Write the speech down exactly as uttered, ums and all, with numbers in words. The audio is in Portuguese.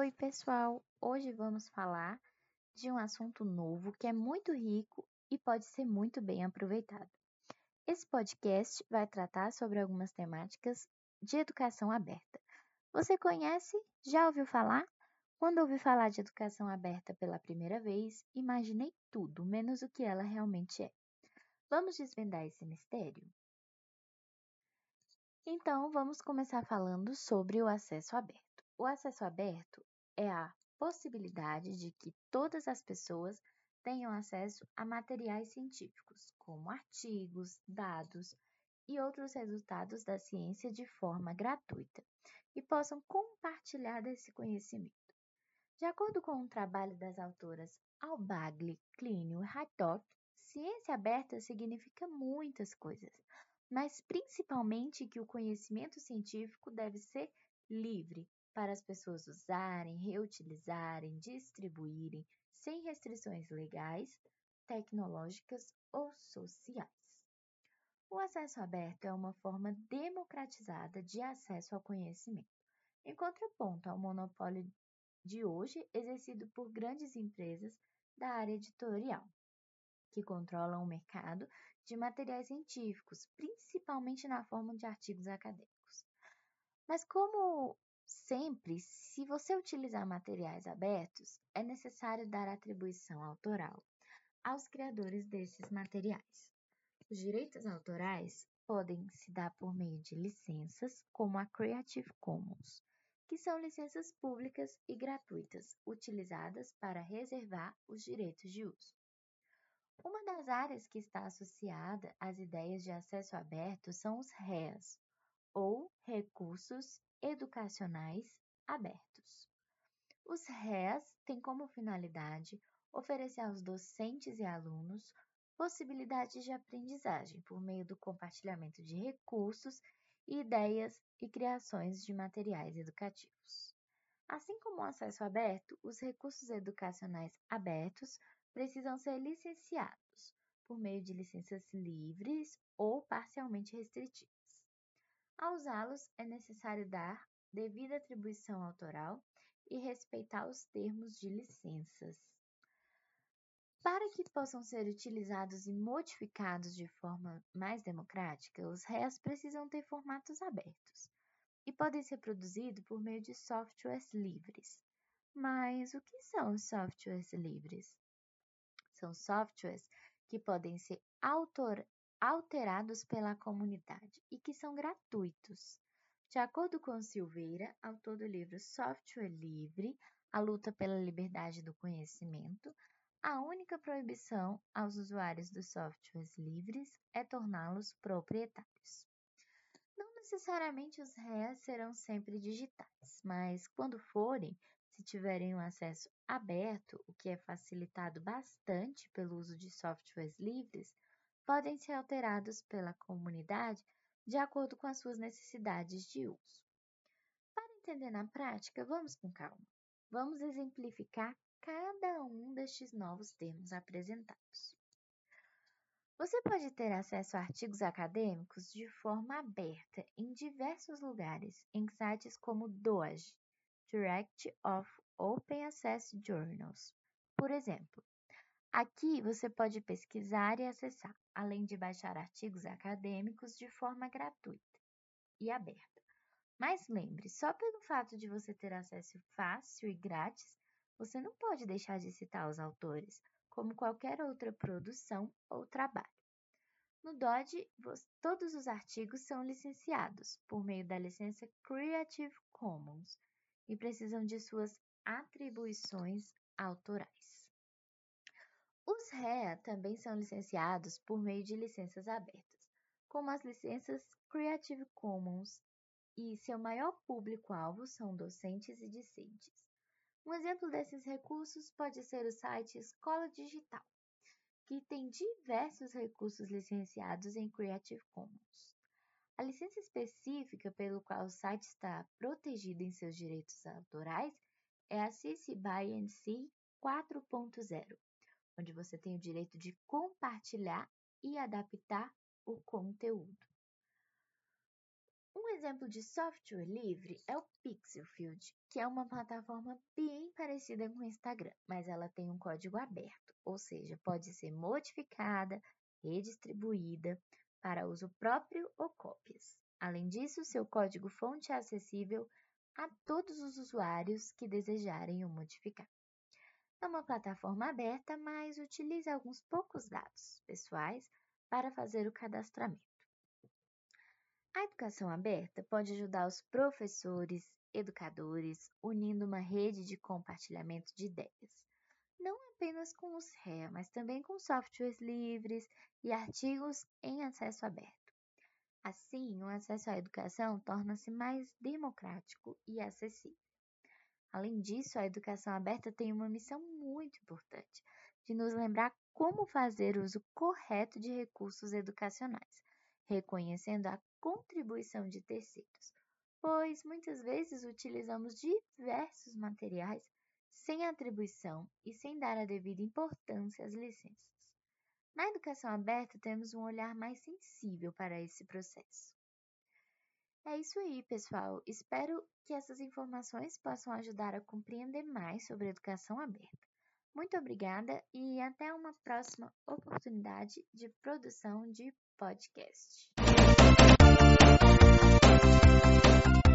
Oi, pessoal! Hoje vamos falar de um assunto novo que é muito rico e pode ser muito bem aproveitado. Esse podcast vai tratar sobre algumas temáticas de educação aberta. Você conhece? Já ouviu falar? Quando ouvi falar de educação aberta pela primeira vez, imaginei tudo menos o que ela realmente é. Vamos desvendar esse mistério? Então, vamos começar falando sobre o acesso aberto. O acesso aberto é a possibilidade de que todas as pessoas tenham acesso a materiais científicos, como artigos, dados e outros resultados da ciência de forma gratuita, e possam compartilhar desse conhecimento. De acordo com um trabalho das autoras Al-Bagley, Clínio e Haydock, ciência aberta significa muitas coisas, mas principalmente que o conhecimento científico deve ser livre para as pessoas usarem, reutilizarem, distribuírem, sem restrições legais, tecnológicas ou sociais. O acesso aberto é uma forma democratizada de acesso ao conhecimento, em contraponto ao monopólio de hoje exercido por grandes empresas da área editorial, que controlam o mercado de materiais científicos, principalmente na forma de artigos acadêmicos. Mas como sempre, se você utilizar materiais abertos, é necessário dar atribuição autoral aos criadores desses materiais. Os direitos autorais podem se dar por meio de licenças, como a Creative Commons, que são licenças públicas e gratuitas, utilizadas para reservar os direitos de uso. Uma das áreas que está associada às ideias de acesso aberto são os R E As, ou Recursos Educacionais Abertos. Os R E As têm como finalidade oferecer aos docentes e alunos possibilidades de aprendizagem por meio do compartilhamento de recursos, ideias e criações de materiais educativos. Assim como o acesso aberto, os recursos educacionais abertos precisam ser licenciados por meio de licenças livres ou parcialmente restritivas. Ao usá-los, é necessário dar devida atribuição autoral e respeitar os termos de licenças. Para que possam ser utilizados e modificados de forma mais democrática, os R E As precisam ter formatos abertos e podem ser produzidos por meio de softwares livres. Mas o que são os softwares livres? São softwares que podem ser autor, alterados pela comunidade e que são gratuitos. De acordo com Silveira, autor do livro Software Livre, A Luta pela Liberdade do Conhecimento, a única proibição aos usuários dos softwares livres é torná-los proprietários. Não necessariamente os R E As serão sempre digitais, mas quando forem, se tiverem um acesso aberto, o que é facilitado bastante pelo uso de softwares livres, podem ser alterados pela comunidade de acordo com as suas necessidades de uso. Para entender na prática, vamos com calma. Vamos exemplificar cada um destes novos termos apresentados. Você pode ter acesso a artigos acadêmicos de forma aberta em diversos lugares, em sites como D O A J, Direct of Open Access Journals. Por exemplo, aqui você pode pesquisar e acessar, além de baixar artigos acadêmicos de forma gratuita e aberta. Mas lembre, só pelo fato de você ter acesso fácil e grátis, você não pode deixar de citar os autores, como qualquer outra produção ou trabalho. No D O A J, todos os artigos são licenciados por meio da licença Creative Commons e precisam de suas atribuições autorais. Os R E A também são licenciados por meio de licenças abertas, como as licenças Creative Commons, e seu maior público-alvo são docentes e discentes. Um exemplo desses recursos pode ser o site Escola Digital, que tem diversos recursos licenciados em Creative Commons. A licença específica pelo qual o site está protegido em seus direitos autorais é a C C BY N C quatro ponto zero, onde você tem o direito de compartilhar e adaptar o conteúdo. Um Um exemplo de software livre é o Pixelfield, que é uma plataforma bem parecida com o Instagram, mas ela tem um código aberto, ou seja, pode ser modificada, redistribuída para uso próprio ou cópias. Além disso, seu código-fonte é acessível a todos os usuários que desejarem o modificar. É uma plataforma aberta, mas utiliza alguns poucos dados pessoais para fazer o cadastramento. A educação aberta pode ajudar os professores, educadores, unindo uma rede de compartilhamento de ideias, não apenas com os R E A, mas também com softwares livres e artigos em acesso aberto. Assim, o acesso à educação torna-se mais democrático e acessível. Além disso, a educação aberta tem uma missão muito importante, de nos lembrar como fazer uso correto de recursos educacionais, reconhecendo a contribuição de terceiros, pois muitas vezes utilizamos diversos materiais sem atribuição e sem dar a devida importância às licenças. Na educação aberta, temos um olhar mais sensível para esse processo. É isso aí, pessoal. Espero que essas informações possam ajudar a compreender mais sobre a educação aberta. Muito obrigada e até uma próxima oportunidade de produção de podcast.